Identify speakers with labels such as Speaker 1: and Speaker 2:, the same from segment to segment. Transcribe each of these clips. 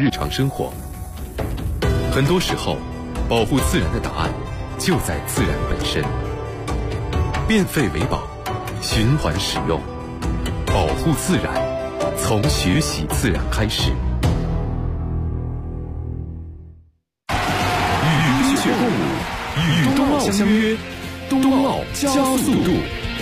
Speaker 1: 日常生活。很多时候，保护自然的答案就在自然本身。变废为宝，循环使用，保护自然，从学习自然开始。与冰雪共舞，与冬奥相约，冬奥加速度。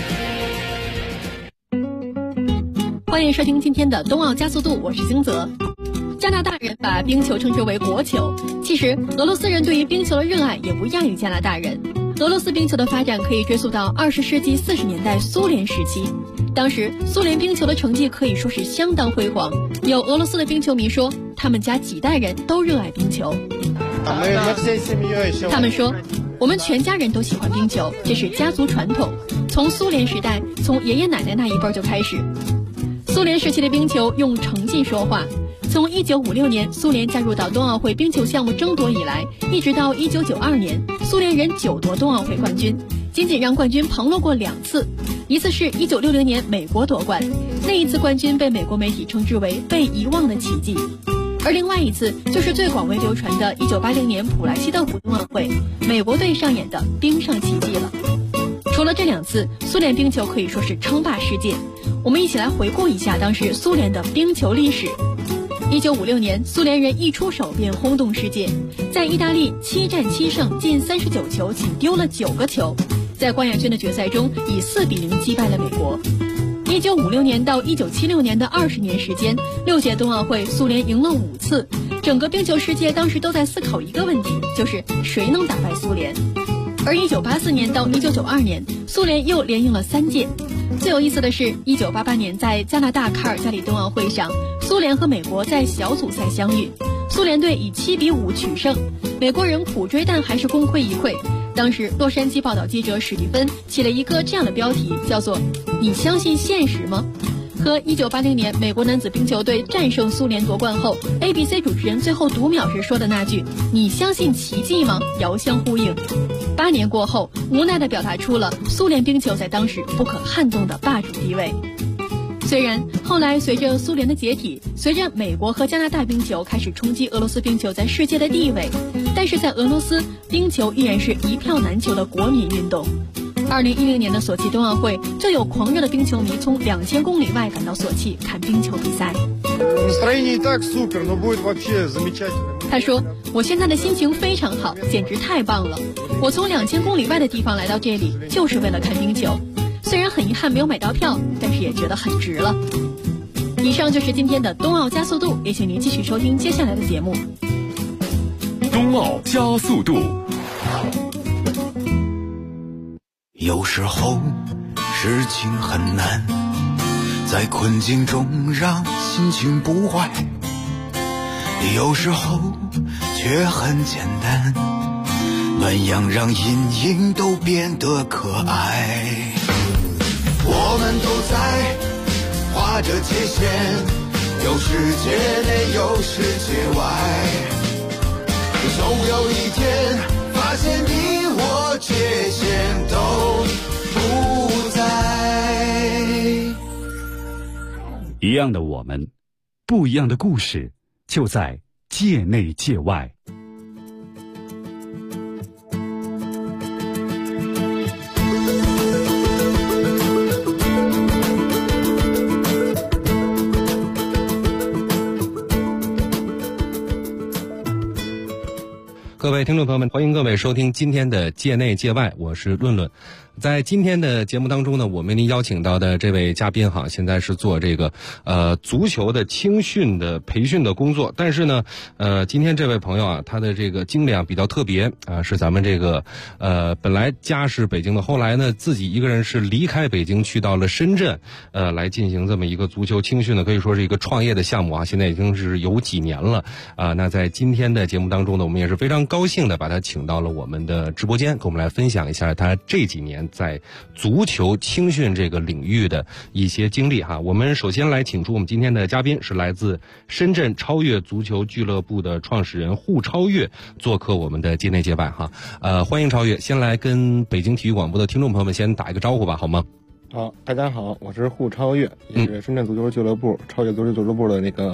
Speaker 2: 欢迎收听今天的冬奥加速度，我是星泽。加拿大人把冰球称之为国球，其实俄罗斯人对于冰球的热爱也不亚于加拿大人。俄罗斯冰球的发展可以追溯到20世纪40年代苏联时期，当时苏联冰球的成绩可以说是相当辉煌。有俄罗斯的冰球迷说，他们家几代人都热爱冰球。他们说，我们全家人都喜欢冰球，这是家族传统，从苏联时代，从爷爷奶奶那一辈就开始。苏联时期的冰球用成绩说话，从1956年苏联加入到冬奥会冰球项目争夺以来，一直到1992年，苏联人9夺冬奥会冠军，仅仅让冠军旁落过2次，一次是1960年美国夺冠，那一次冠军被美国媒体称之为被遗忘的奇迹，而另外一次就是最广为流传的1980年普莱西德湖冬奥会，美国队上演的冰上奇迹了。除了这2次，苏联冰球可以说是称霸世界。我们一起来回顾一下当时苏联的冰球历史。1956年，苏联人一出手便轰动世界，在意大利7战7胜，进39球，仅丢了9个球，在冠亚军的决赛中以4比0击败了美国。1956年到1976年的20年时间，6届冬奥会苏联赢了5次，整个冰球世界当时都在思考一个问题，就是谁能打败苏联。而1984年到1992年，苏联又连赢了3届。最有意思的是，1988年在加拿大卡尔加里冬奥会上，苏联和美国在小组赛相遇，苏联队以7比5取胜，美国人苦追但还是功亏一篑。当时洛杉矶报道记者史蒂芬起了一个这样的标题，叫做“你相信现实吗？”和1980年美国男子冰球队战胜苏联夺冠后 ABC 主持人最后读秒时说的那句“你相信奇迹吗”遥相呼应。8年过后，无奈地表达出了苏联冰球在当时不可撼动的霸主地位。虽然后来随着苏联的解体，随着美国和加拿大冰球开始冲击俄罗斯冰球在世界的地位，但是在俄罗斯，冰球依然是一票难求的国民运动。2010年的索契冬奥会，就有狂热的冰球迷从2000公里外赶到索契看冰球比赛。他说，我现在的心情非常好，简直太棒了。我从2000公里外的地方来到这里，就是为了看冰球。虽然很遗憾没有买到票，但是也觉得很值了。以上就是今天的冬奥加速度，也请您继续收听接下来的节目。
Speaker 1: 冬奥加速度。
Speaker 3: 有时候事情很难，在困境中让心情不坏，有时候却很简单，暖阳让阴影都变得可爱。我们都在画着界限，有世界内有世界外，总有一天发现你我界限都不在。
Speaker 4: 一样的我们，不一样的故事，就在界内界外。
Speaker 5: 各位听众朋友们，欢迎各位收听今天的界内界外，我是论论。在今天的节目当中呢，我们邀请到的这位嘉宾哈，现在是做这个足球的青训的培训的工作，但是呢今天这位朋友啊，他的这个经历啊比较特别啊，是咱们这个本来家是北京的，后来呢自己一个人是离开北京去到了深圳来进行这么一个足球青训呢，可以说是一个创业的项目啊，现在已经是有几年了啊。那在今天的节目当中呢，我们也是非常高兴的把他请到了我们的直播间，跟我们来分享一下他这几年在足球青训这个领域的一些经历哈。我们首先来请出我们今天的嘉宾，是来自深圳超越足球俱乐部的创始人户超越，做客我们的界内界外哈。欢迎超越，先来跟北京体育广播的听众朋友们先打一个招呼吧，好吗？
Speaker 6: 好，大家好，我是户超越，也是深圳足球俱乐部超越足球俱乐部的那个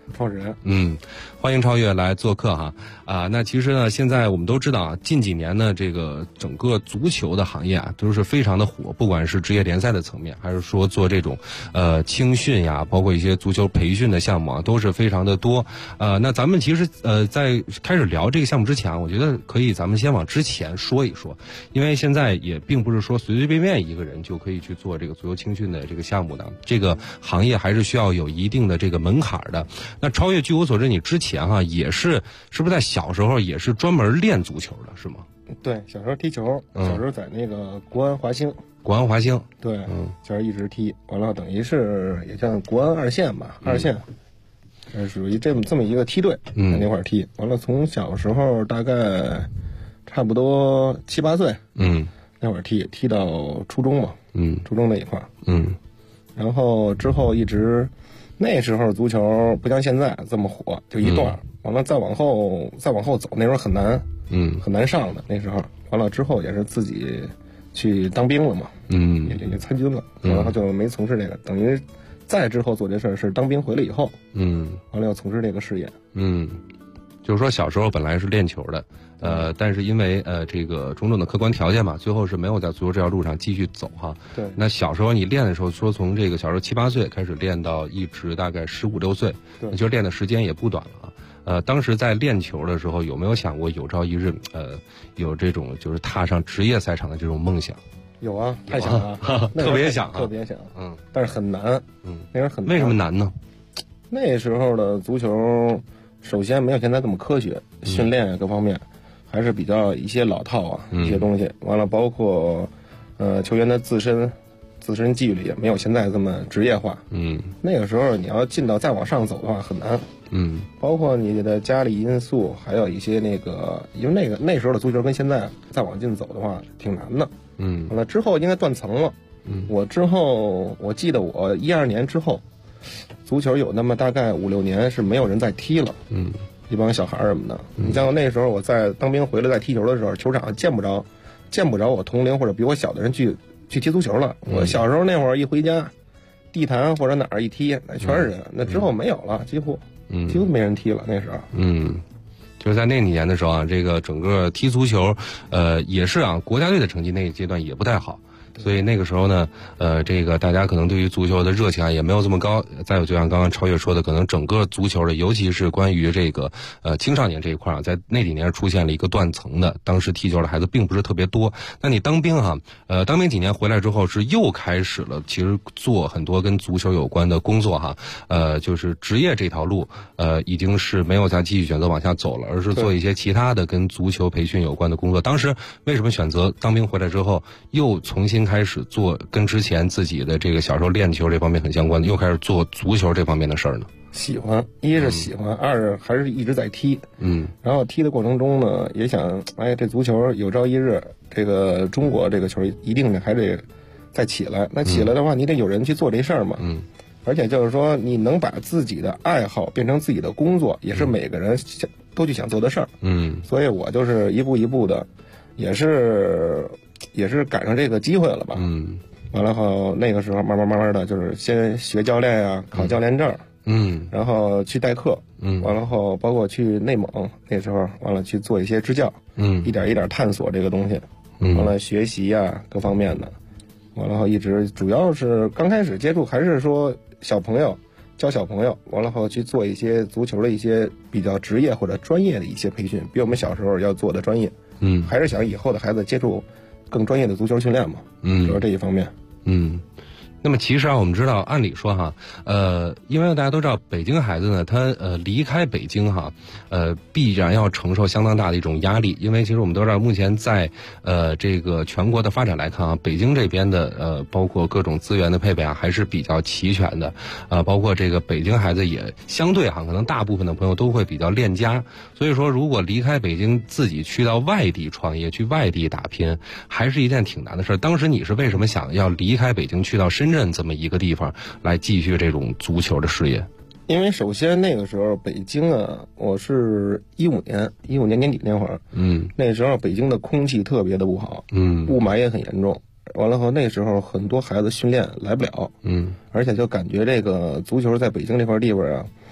Speaker 6: 创始人。
Speaker 5: 欢迎超越来做客哈那其实呢，现在我们都知道啊，近几年呢，这个整个足球的行业啊都是非常的火，不管是职业联赛的层面，还是说做这种青训呀，包括一些足球培训的项目啊，都是非常的多。那咱们其实在开始聊这个项目之前，我觉得可以咱们先往之前说一说，因为现在也并不是说随随便便一个人就可以去做这个足球青训的这个项目的，这个行业还是需要有一定的这个门槛的。那超越，据我所知，你之前也是不是在小时候也是专门练足球的，是吗？
Speaker 6: 对，小时候踢球，小时候在那个国安华兴。
Speaker 5: 国安华兴。
Speaker 6: 对，就是一直踢，完了等于是也像国安二线吧，二线，属于这么一个梯队，在那块儿踢。完了，从小时候大概差不多7、8岁，那会儿踢到初中嘛，初中那一块儿，然后之后一直。那时候足球不像现在这么火，就一段，完了再往后走，那时候很难，很难上的。那时候完了之后也是自己去当兵了嘛，也参军了，然后就没从事这个。等于再之后做这事儿是当兵回来以后，完了要从事这个事业，
Speaker 5: 就是说小时候本来是练球的，但是因为这个种种的客观条件嘛，最后是没有在足球这条路上继续走哈。
Speaker 6: 对。
Speaker 5: 那小时候你练的时候，说从这个小时候7、8岁开始练到一直大概15、16岁，
Speaker 6: 对，
Speaker 5: 其实练的时间也不短了啊。当时在练球的时候，有没有想过有朝一日有这种就是踏上职业赛场的这种梦想？
Speaker 6: 有啊，太想了，
Speaker 5: 特别想，
Speaker 6: 特别想，但是很难，那时候很难。
Speaker 5: 为什么难呢？
Speaker 6: 那时候的足球。首先没有现在这么科学，训练各方面还是比较一些老套啊，一些东西。完了，包括球员的自身纪律也没有现在这么职业化。那个时候你要进到再往上走的话很难。包括你的家里因素，还有一些那个，因为那时候的足球跟现在再往进走的话挺难的。完了之后应该断层了。我记得我12年之后。足球有那么大概5、6年是没有人再踢了，一帮小孩什么的。你像那时候我在当兵回来在踢球的时候，球场见不着我同龄或者比我小的人去踢足球了。我小时候那会儿一回家，地坛或者哪儿一踢，那全是人。那之后没有了，几乎没人踢了。那时候，
Speaker 5: 就是在那几年的时候啊，这个整个踢足球，也是啊，国家队的成绩那个阶段也不太好。所以那个时候呢，这个大家可能对于足球的热情啊也没有这么高。再有就像刚刚超越说的，可能整个足球的，尤其是关于这个青少年这一块啊，在那几年出现了一个断层的。当时踢球的孩子并不是特别多。那你当兵当兵几年回来之后，是又开始了其实做很多跟足球有关的工作就是职业这条路已经是没有再继续选择往下走了，而是做一些其他的跟足球培训有关的工作。当时为什么选择当兵回来之后又重新开始做跟之前自己的这个小时候练球这方面很相关的，又开始做足球这方面的事儿呢？
Speaker 6: 喜欢，一是喜欢，二是还是一直在踢。然后踢的过程中呢，也想，这足球有朝一日，这个中国这个球一定还得再起来。那起来的话，你得有人去做这事儿嘛。而且就是说，你能把自己的爱好变成自己的工作，也是每个人都去想做的事儿。所以我就是一步一步的，也是赶上这个机会了吧。完了后那个时候慢慢的就是先学教练呀，考教练证。然后去代课。完了后包括去内蒙，那时候完了去做一些支教。一点一点探索这个东西。完了学习呀各方面的。完了后一直主要是刚开始接触还是说小朋友教小朋友，完了后去做一些足球的一些比较职业或者专业的一些培训，比我们小时候要做的专业。还是想以后的孩子接触更专业的足球训练嘛。主要这一方面。
Speaker 5: 那么其实我们知道，按理说因为大家都知道，北京孩子呢，他离开北京必然要承受相当大的一种压力，因为其实我们都知道，目前在这个全国的发展来看北京这边的包括各种资源的配备还是比较齐全的，包括这个北京孩子也相对可能大部分的朋友都会比较恋家，所以说如果离开北京自己去到外地创业，去外地打拼，还是一件挺难的事儿。当时你是为什么想要离开北京去到深圳这么一个地方来继续这种足球的事业？
Speaker 6: 因为首先那个时候北京我是15年年底那会儿，那时候北京的空气特别的不好，雾霾也很严重。完了后那时候很多孩子训练来不了，而且就感觉这个足球在北京这块地方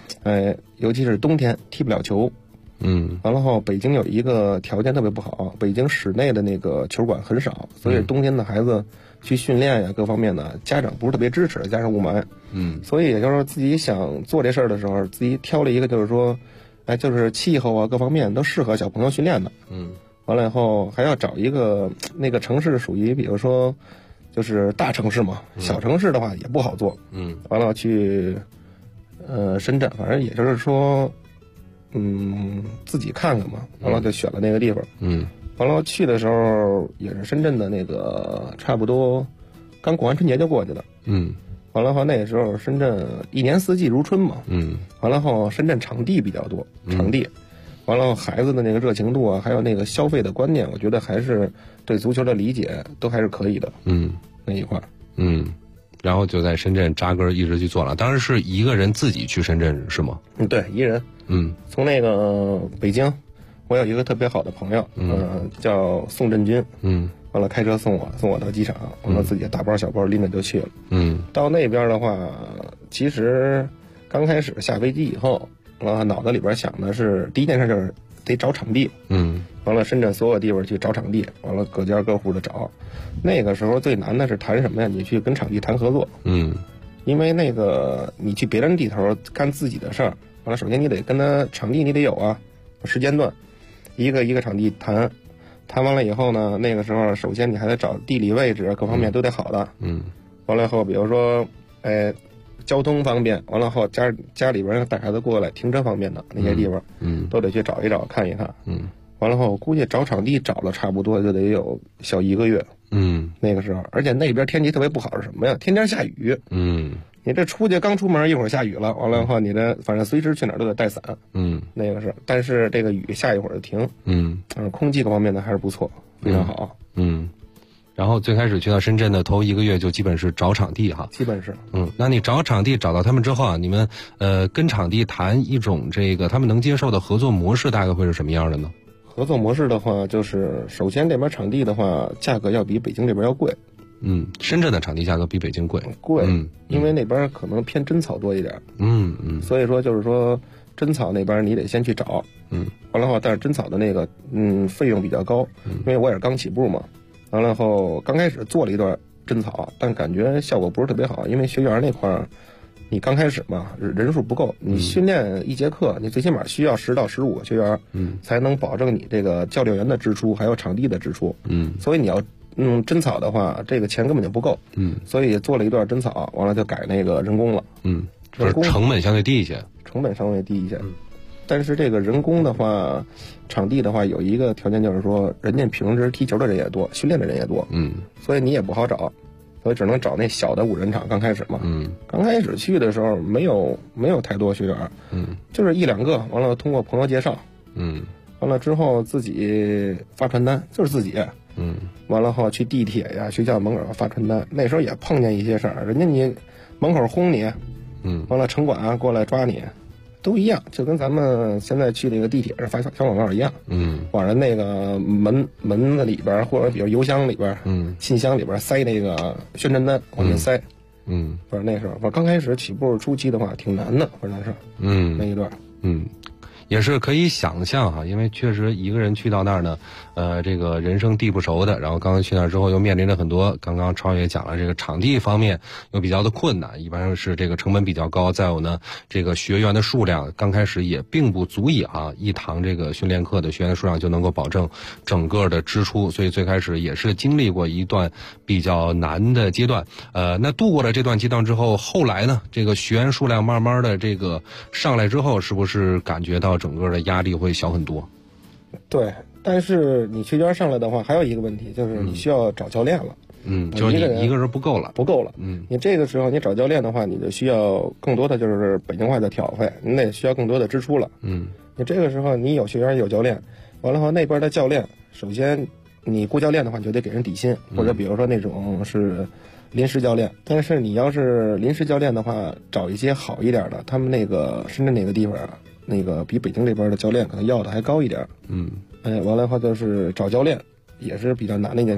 Speaker 6: 尤其是冬天踢不了球。完了后，北京有一个条件特别不好，北京室内的那个球馆很少，所以冬天的孩子去训练呀，各方面的家长不是特别支持，加上雾霾，所以也就是说自己想做这事儿的时候，自己挑了一个就是说，就是气候啊各方面都适合小朋友训练的，完了以后还要找一个那个城市属于比如说就是大城市嘛，小城市的话也不好做，完了去深圳，反正也就是说。自己看看嘛，完了就选了那个地方。完了去的时候也是深圳的那个，差不多刚过完春节就过去了。完了后那个时候深圳一年四季如春嘛。完了后深圳场地比较多，场地。完了孩子的那个热情度啊，还有那个消费的观念，我觉得还是对足球的理解都还是可以的。那一块。
Speaker 5: 然后就在深圳扎根一直去做了。当时是一个人自己去深圳是吗？
Speaker 6: 对，一人。从那个北京，我有一个特别好的朋友，叫宋振军，完了开车送我到机场，完了自己大包小包拎着就去了。到那边的话，其实刚开始下飞机以后，完了脑子里边想的是第一件事就是得找场地。完了深圳所有地方去找场地，完了各家各户的找。那个时候最难的是谈什么呀？你去跟场地谈合作。因为那个你去别人地头干自己的事儿。完了，首先你得跟他场地，你得有啊，时间段，一个一个场地谈完了以后呢，那个时候首先你还得找地理位置，各方面都得好的。完了以后，比如说，交通方便，完了后家里边带孩子过来，停车方便的那些地方，都得去找一找，看一看。完了后，我估计找场地找了差不多就得有小1个月。那个时候，而且那边天气特别不好是什么呀？天天下雨。你这刚出门一会儿下雨了，完了以后你这反正随时去哪儿都得带伞。那个是，但是这个雨下一会儿就停。空气各方面的还是不错，非常好。
Speaker 5: 然后最开始去到深圳的头1个月就基本是找场地哈。
Speaker 6: 基本是。
Speaker 5: 那你找场地找到他们之后啊，你们跟场地谈一种这个他们能接受的合作模式，大概会是什么样的呢？
Speaker 6: 合作模式的话，就是首先这边场地的话，价格要比北京这边要贵。
Speaker 5: 深圳的场地价格比北京贵。
Speaker 6: 因为那边可能偏真草多一点。所以说就是说真草那边你得先去找。完了后，但是真草的那个费用比较高，因为我也是刚起步嘛。完了后刚开始做了一段真草，但感觉效果不是特别好，因为学员那块儿你刚开始嘛人数不够，你训练一节课你最起码需要10到15个学员，才能保证你这个教练员的支出还有场地的支出。所以你要真草的话，这个钱根本就不够。所以做了一段真草，完了就改那个人工了。
Speaker 5: 人工成本相对低一些。
Speaker 6: 但是这个人工的话，场地的话有一个条件就是说，人家平时踢球的人也多，训练的人也多。所以你也不好找，所以只能找那小的5人场。刚开始嘛，刚开始去的时候没有太多学员，就是1、2个，完了通过朋友介绍，完了之后自己发传单，就是自己。完了后去地铁呀、学校门口发传单，那时候也碰见一些事儿，人家你门口轰你，完了城管过来抓你，都一样，就跟咱们现在去那个地铁上发小广告一样。往人那个门子里边，或者比如邮箱里边，信箱里边塞那个宣传单，往进塞。反正那时候，反正刚开始起步初期的话挺难的，反正是那一段。
Speaker 5: 也是可以想象哈，因为确实一个人去到那儿呢，这个人生地不熟的，然后刚刚去那儿之后又面临着很多，刚刚超也讲了，这个场地方面又比较的困难，一般是这个成本比较高，再有呢，这个学员的数量刚开始也并不足以一堂这个训练课的学员的数量就能够保证整个的支出，所以最开始也是经历过一段比较难的阶段。那度过了这段阶段之后，后来呢，这个学员数量慢慢的这个上来之后，是不是感觉到整个的压力会小很多？
Speaker 6: 对，但是你学员上来的话，还有一个问题就是你需要找教练了。
Speaker 5: 就是你一个人不够了。
Speaker 6: 你这个时候你找教练的话，你就需要更多的就是北京话的挑费，你得需要更多的支出了。你这个时候你有学员有教练，完了后那边的教练，首先你雇教练的话，你就得给人底薪，或者比如说那种是临时教练。但是你要是临时教练的话，找一些好一点的，他们那个深圳那个地方那个比北京这边的教练可能要的还高一点。完了的话就是找教练也是比较难的一件事。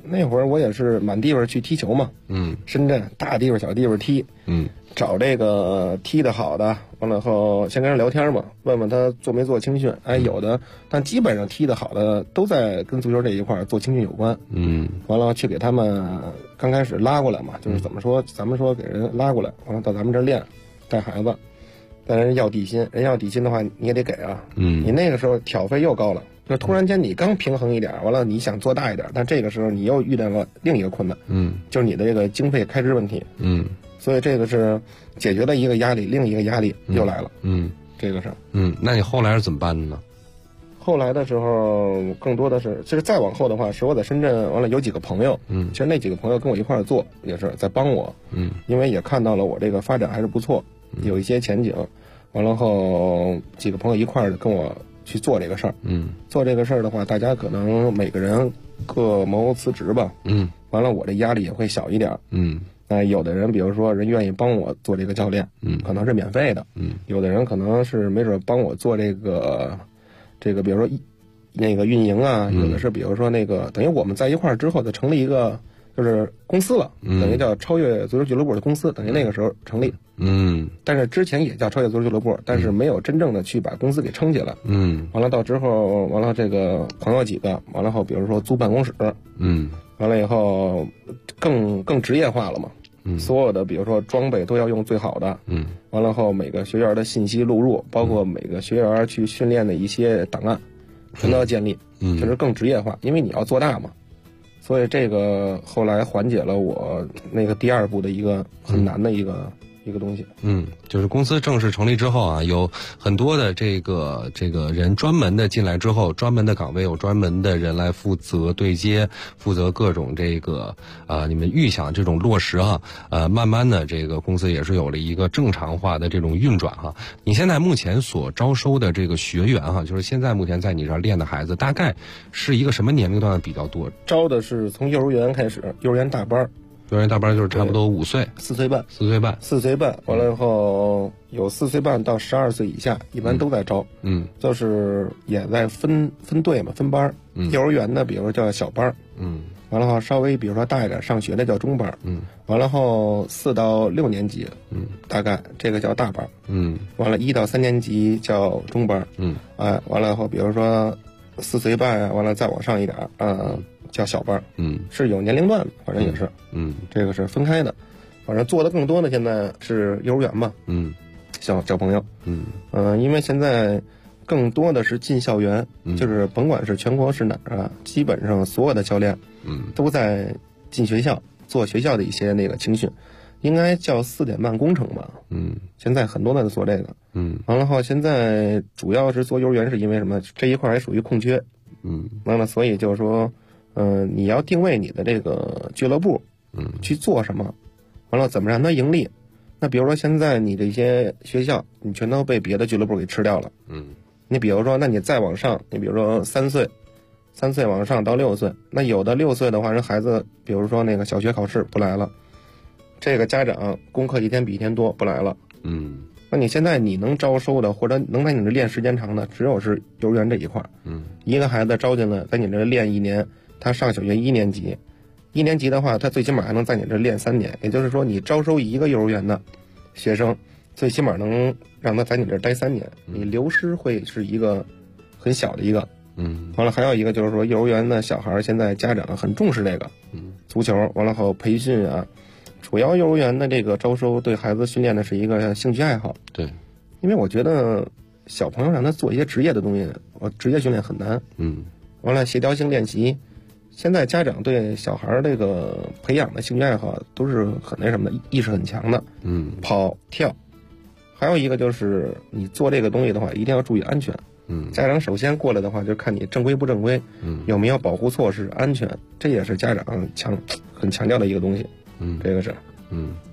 Speaker 6: 那会儿我也是满地方去踢球嘛，深圳大地方小地方踢，找这个踢得好的，完了后先跟人聊天嘛，问问他做没做青训，有的，但基本上踢得好的都在跟足球这一块做青训有关，完了去给他们刚开始拉过来嘛，就是怎么说，咱们说给人拉过来，完了到咱们这练，带孩子，但人要底薪，人要底薪的话你也得给啊，你那个时候挑费又高了。就突然间你刚平衡一点，完了你想做大一点，但这个时候你又遇到了另一个困难，就是你的这个经费开支问题，所以这个是解决了一个压力，另一个压力又来了，这个是，
Speaker 5: 那你后来是怎么办的呢？
Speaker 6: 后来的时候更多的是，其实再往后的话，是我在深圳完了有几个朋友，其实那几个朋友跟我一块儿做，也是在帮我，因为也看到了我这个发展还是不错，有一些前景，完了后几个朋友一块儿跟我去做这个事儿，做这个事儿的话，大家可能每个人各谋辞职吧，完了我这压力也会小一点，有的人比如说人愿意帮我做这个教练，可能是免费的，有的人可能是没准帮我做这个比如说那个运营啊，有的是比如说那个等于我们在一块儿之后就成立一个就是公司了，等于叫超越足球俱乐部的公司，等于那个时候成立，但是之前也叫超越足球俱乐部，但是没有真正的去把公司给撑起来，完了到之后，完了这个朋友几个，完了后比如说租办公室，完了以后更职业化了嘛，所有的比如说装备都要用最好的，完了后每个学员的信息录入，包括每个学员去训练的一些档案，全都要建立，就是更职业化，因为你要做大嘛。所以这个后来缓解了我那个第二步的一个很难的一个东西。
Speaker 5: 就是公司正式成立之后啊，有很多的这个人专门的进来之后，专门的岗位有专门的人来负责对接，负责各种这个你们预想这种落实哈，慢慢的这个公司也是有了一个正常化的这种运转哈。你现在目前所招收的这个学员哈，就是现在目前在你这儿练的孩子，大概是一个什么年龄段比较多？
Speaker 6: 招的是从幼儿园开始，幼儿园大班。
Speaker 5: 幼儿园大班就是差不多5岁、
Speaker 6: 4岁半、
Speaker 5: 4岁半，
Speaker 6: 完了以后有4岁半到12岁以下，一般都在招，就是也在分队嘛，分班，幼儿园的比如说叫小班，完了后稍微比如说大一点上学的叫中班，完了后4到6年级，大概这个叫大班，完了1到3年级叫中班，完了后比如说4岁半啊，完了再往上一点，叫小班，是有年龄段的，反正也是，这个是分开的，反正做的更多的现在是幼儿园嘛，小朋友，因为现在更多的是进校园，就是甭管是全国是哪儿啊，基本上所有的教练，都在进学校做学校的一些那个青训，应该叫4点半工程吧，现在很多的做这个，完了后现在主要是做幼儿园是因为什么？这一块还属于空缺，完了所以就是说。你要定位你的这个俱乐部，去做什么，完了怎么让它盈利？那比如说现在你这些学校，你全都被别的俱乐部给吃掉了，你比如说，那你再往上，你比如说3岁往上到6岁，那有的6岁的话，人孩子比如说那个小学考试不来了，这个家长功课一天比一天多不来了，那你现在你能招收的或者能在你这练时间长的，只有是幼儿园这一块，一个孩子招进来，在你这练1年。他上小学1年级，1年级的话，他最起码还能在你这练3年，也就是说，你招收一个幼儿园的学生，最起码能让他在你这待3年，你流失会是一个很小的一个。完了还有一个就是说，幼儿园的小孩现在家长很重视这个，足球，完了后培训啊，主要幼儿园的这个招收对孩子训练的是一个兴趣爱好。
Speaker 5: 对，
Speaker 6: 因为我觉得小朋友让他做一些职业的东西，职业训练很难。完了协调性练习。现在家长对小孩这个培养的兴趣爱好都是很那什么的，意识很强的，跑跳，还有一个就是你做这个东西的话，一定要注意安全。家长首先过来的话，就看你正规不正规，有没有保护措施，安全，这也是家长很强调的一个东西。这个是，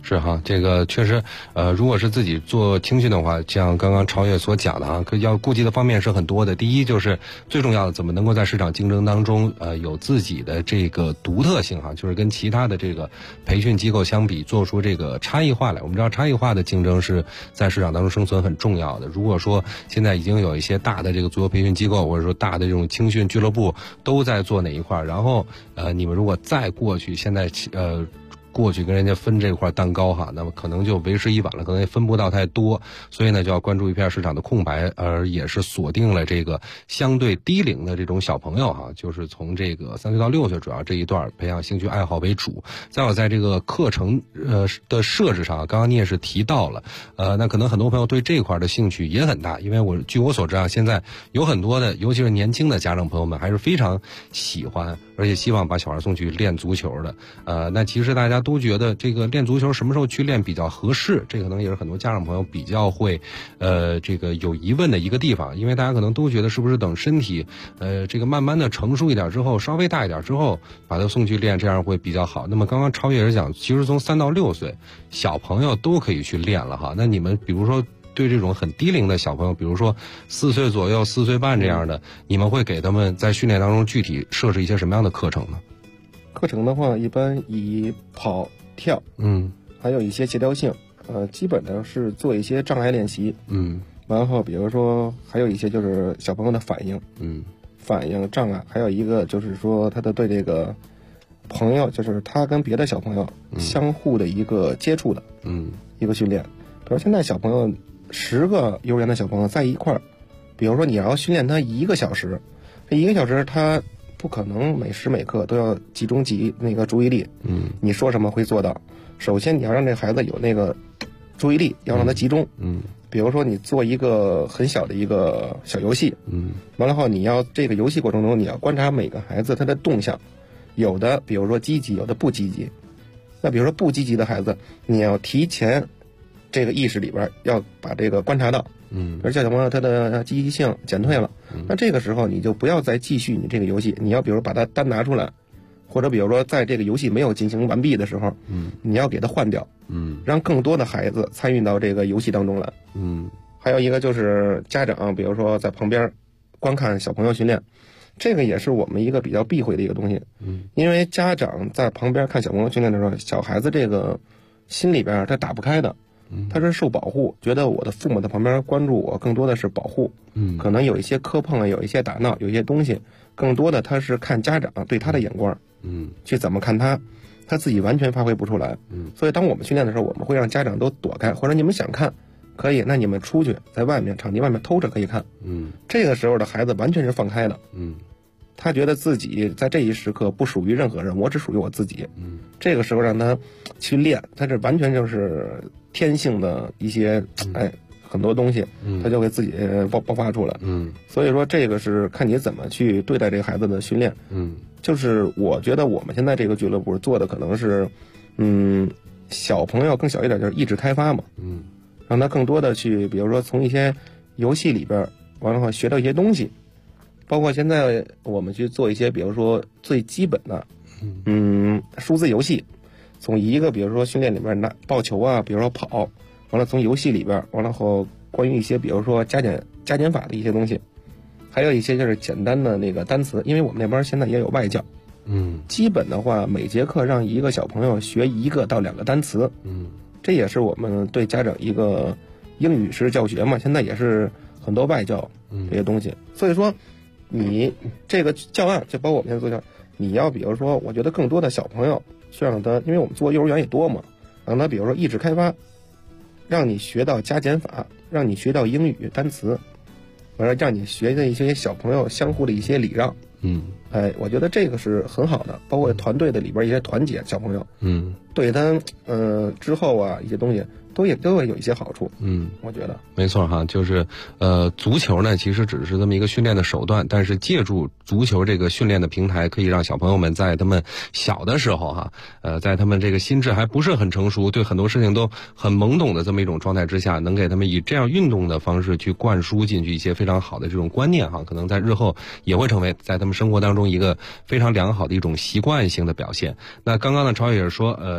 Speaker 5: 是哈，这个确实，如果是自己做青训的话，像刚刚超越所讲的哈，要顾及的方面是很多的。第一就是最重要的，怎么能够在市场竞争当中，有自己的这个独特性哈，就是跟其他的这个培训机构相比，做出这个差异化来。我们知道差异化的竞争是在市场当中生存很重要的。如果说现在已经有一些大的这个足球培训机构，或者说大的这种青训俱乐部都在做哪一块，然后你们如果再过去，现在过去跟人家分这块蛋糕哈，那么可能就为时已晚了，可能也分不到太多，所以呢就要关注一片市场的空白，而也是锁定了这个相对低龄的这种小朋友哈，就是从这个3岁到6岁主要这一段培养兴趣爱好为主。再有在这个课程的设置上，刚刚你也是提到了，那可能很多朋友对这块的兴趣也很大，因为据我所知啊，现在有很多的尤其是年轻的家长朋友们还是非常喜欢而且希望把小孩送去练足球的。那其实大家都觉得这个练足球什么时候去练比较合适，这可能也是很多家长朋友比较会这个有疑问的一个地方，因为大家可能都觉得是不是等身体这个慢慢的成熟一点之后，稍微大一点之后把他送去练，这样会比较好。那么刚刚超越也是讲，其实从3到6岁小朋友都可以去练了哈。那你们比如说对这种很低龄的小朋友，比如说4岁左右4岁半这样的，你们会给他们在训练当中具体设置一些什么样的课程呢？
Speaker 6: 课程的话一般以跑跳还有一些协调性，基本上是做一些障碍练习，然后比如说还有一些就是小朋友的反应，反应障碍，还有一个就是说他的对这个朋友，就是他跟别的小朋友相互的一个接触的一个训练。比如现在小朋友10个幼儿园的小朋友在一块儿，比如说你要训练他1个小时，这1个小时他不可能每时每刻都要集中那个注意力，你说什么会做到。首先你要让这孩子有那个注意力，要让他集中，比如说你做一个很小的一个小游戏，完了后你要这个游戏过程中你要观察每个孩子他的动向，有的比如说积极，有的不积极。那比如说不积极的孩子，你要提前这个意识里边要把这个观察到，而小朋友他的积极性减退了，那这个时候你就不要再继续你这个游戏，你要比如把它单拿出来，或者比如说在这个游戏没有进行完毕的时候，你要给它换掉，让更多的孩子参与到这个游戏当中来。还有一个就是家长比如说在旁边观看小朋友训练，这个也是我们一个比较避讳的一个东西，因为家长在旁边看小朋友训练的时候，小孩子这个心里边他打不开的，他是受保护，觉得我的父母在旁边关注我更多的是保护，可能有一些磕碰，有一些打闹，有一些东西更多的他是看家长对他的眼光，去怎么看他自己完全发挥不出来，所以当我们训练的时候，我们会让家长都躲开，或者你们想看可以，那你们出去在外面场地外面偷着可以看，这个时候的孩子完全是放开的，他觉得自己在这一时刻不属于任何人，我只属于我自己，这个时候让他去练，他这完全就是天性的一些很多东西，他就会自己爆发出来，所以说这个是看你怎么去对待这个孩子的训练，就是我觉得我们现在这个俱乐部做的可能是小朋友更小一点，就是意志开发嘛，让他更多的去比如说从一些游戏里边完了后学到一些东西，包括现在我们去做一些比如说最基本的数字游戏，从一个比如说训练里面拿抱球啊，比如说跑，完了从游戏里边完了后关于一些比如说加减法的一些东西，还有一些就是简单的那个单词，因为我们那边现在也有外教，基本的话每节课让一个小朋友学1个到2个单词，这也是我们对家长一个英语式教学嘛，现在也是很多外教这些东西，所以说你这个教案就包括我们现在做教案，你要比如说我觉得更多的小朋友去让他，因为我们做幼儿园也多嘛，让他比如说意志开发，让你学到加减法，让你学到英语单词，完了让你学的一些小朋友相互的一些礼让，我觉得这个是很好的，包括团队的里边一些团结小朋友，对他之后啊一些东西都会有一些好处，我觉得
Speaker 5: 没错哈，就是足球呢其实只是这么一个训练的手段，但是借助足球这个训练的平台，可以让小朋友们在他们小的时候哈，在他们这个心智还不是很成熟，对很多事情都很懵懂的这么一种状态之下，能给他们以这样运动的方式去灌输进去一些非常好的这种观念哈，可能在日后也会成为在他们生活当中一个非常良好的一种习惯性的表现。那刚刚呢超越也是说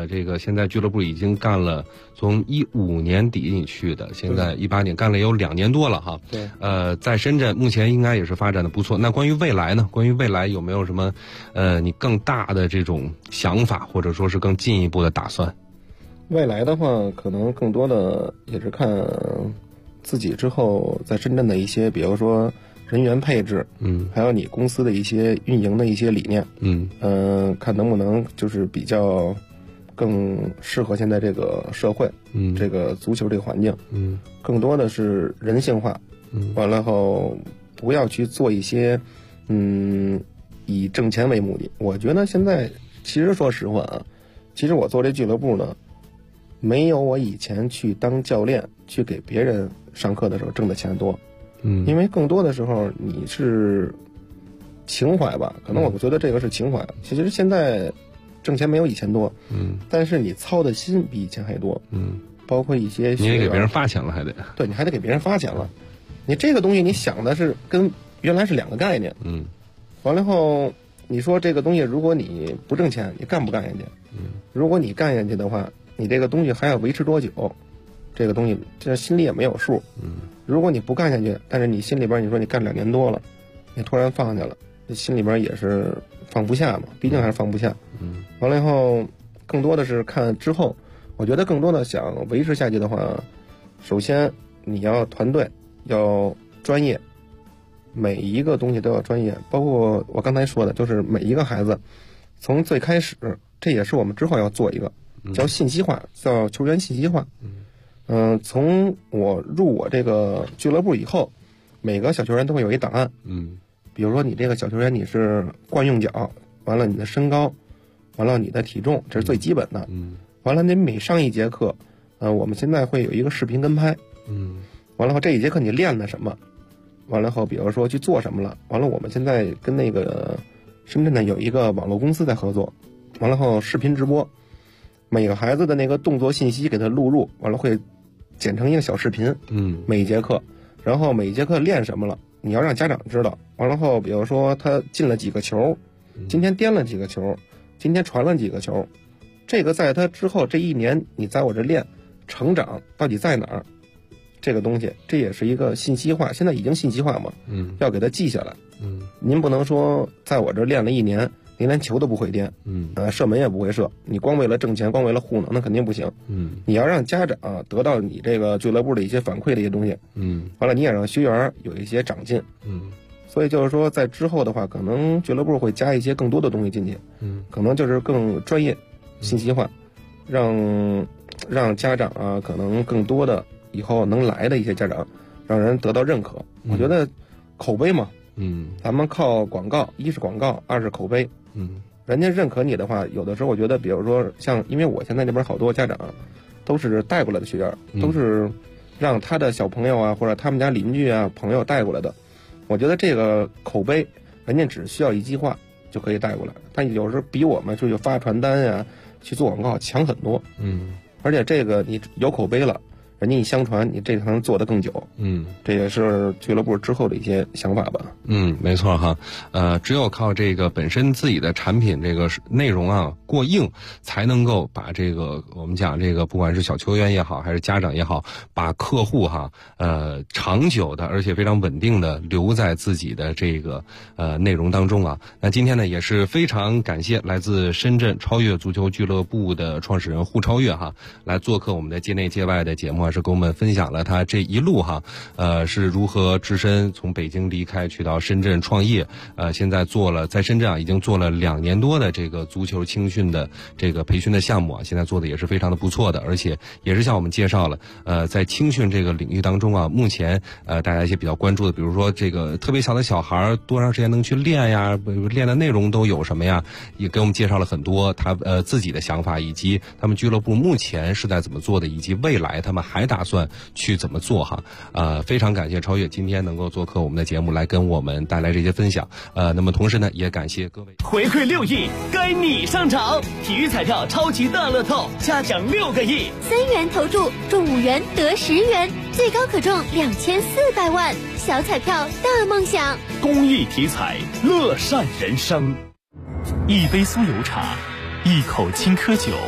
Speaker 5: 这个现在俱乐部已经干了，从15年底你去的，现在18年干了有2年多了哈。
Speaker 6: 对。
Speaker 5: 在深圳目前应该也是发展的不错。那关于未来呢？关于未来有没有什么你更大的这种想法，或者说是更进一步的打算？
Speaker 6: 未来的话，可能更多的也是看自己之后在深圳的一些，比如说人员配置，还有你公司的一些运营的一些理念，看能不能就是比较更适合现在这个社会，这个足球这个环境，更多的是人性化，完了后不要去做一些，以挣钱为目的。我觉得现在其实说实话啊，其实我做这俱乐部呢，没有我以前去当教练去给别人上课的时候挣的钱多，因为更多的时候你是情怀吧，可能我觉得这个是情怀。其实现在挣钱没有以前多，但是你操的心比以前还多，包括一些
Speaker 5: 你也给别人发钱了，还得
Speaker 6: 对，你还得给别人发钱了。你这个东西你想的是跟原来是2个概念，完了后你说这个东西如果你不挣钱，你干不干下去？如果你干下去的话，你这个东西还要维持多久？这个东西这心里也没有数。如果你不干下去，但是你心里边你说你干2年多了，你突然放下了，这心里边也是放不下嘛，毕竟还是放不下。完了以后，更多的是看之后，我觉得更多的想维持下去的话，首先你要团队，要专业，每一个东西都要专业，包括我刚才说的，就是每一个孩子从最开始，这也是我们之后要做一个叫信息化，叫球员信息化。从我入我这个俱乐部以后，每个小球员都会有一档案。比如说你这个小球员你是惯用脚，完了你的身高，完了你的体重，这是最基本的。完了你每上一节课，我们现在会有一个视频跟拍。完了后这一节课你练了什么？完了后比如说去做什么了？完了我们现在跟那个深圳呢有一个网络公司在合作，完了后视频直播，每个孩子的那个动作信息给他录入，完了会剪成一个小视频，每一节课，然后每一节课练什么了，你要让家长知道。完了后比如说他进了几个球，今天颠了几个球，今天传了几个球，这个在他之后这1年你在我这练成长到底在哪儿，这个东西这也是一个信息化，现在已经信息化嘛，要给他记下来。您不能说在我这练了1年您连球都不会颠，射门也不会射，你光为了挣钱，光为了糊弄，那肯定不行。你要让家长得到你这个俱乐部的一些反馈的一些东西，完了你也让学员有一些长进，所以就是说在之后的话，可能俱乐部会加一些更多的东西进去，可能就是更专业、信息化，让家长可能更多的以后能来的一些家长，让人得到认可。我觉得口碑嘛，咱们靠广告，一是广告，二是口碑。人家认可你的话，有的时候我觉得，比如说像，因为我现在这边好多家长都是带过来的学员，都是让他的小朋友或者他们家邻居朋友带过来的。我觉得这个口碑，人家只需要一句话就可以带过来，但有时候比我们出去发传单去做广告强很多。而且这个你有口碑了，人家一相传，你这行做得更久。这也是俱乐部之后的一些想法吧。
Speaker 5: 没错哈。只有靠这个本身自己的产品这个内容过硬，才能够把这个我们讲这个不管是小球员也好，还是家长也好，把客户长久的而且非常稳定的留在自己的这个内容当中。那今天呢也是非常感谢来自深圳超越足球俱乐部的创始人胡超越来做客我们的界内界外的节目，是跟我们分享了他这一路是如何只身从北京离开去到深圳创业，现在在深圳已经做了2年多的这个足球青训的这个培训的项目现在做的也是非常的不错的，而且也是向我们介绍了在青训这个领域当中目前大家一些比较关注的，比如说这个特别小的小孩多长时间能去练呀，练的内容都有什么呀，也给我们介绍了很多他自己的想法，以及他们俱乐部目前是在怎么做的，以及未来他们还打算去怎么做非常感谢超越今天能够做客我们的节目，来跟我们带来这些分享。那么同时呢，也感谢各位。
Speaker 7: 回馈6亿，该你上场！体育彩票超级大乐透，嘉奖6个亿
Speaker 8: ，3元投注中5元得10元，最高可中2400万，小彩票大梦想。
Speaker 7: 公益体彩，乐善人生。一杯酥油茶，一口青稞酒，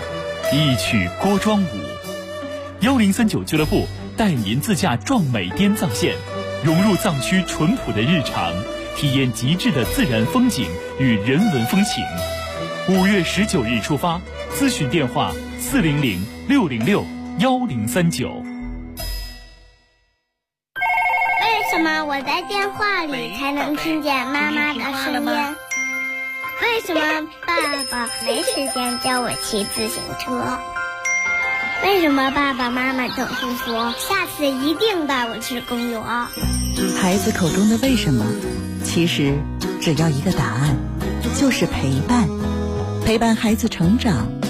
Speaker 9: 一曲郭庄舞。1039俱乐部带您自驾壮美滇藏线，融入藏区淳朴的日常，体验极致的自然风景与人文风情。5月19日出发，咨询电话400-606-1039。
Speaker 10: 为什么我在电话里才能听见妈妈的声音？为什么爸爸没时间教我骑自行车？为什么爸爸妈妈总是说下次一定带我去公园？
Speaker 11: 孩子口中的为什么，其实只要一个答案，就是陪伴。陪伴孩子成长，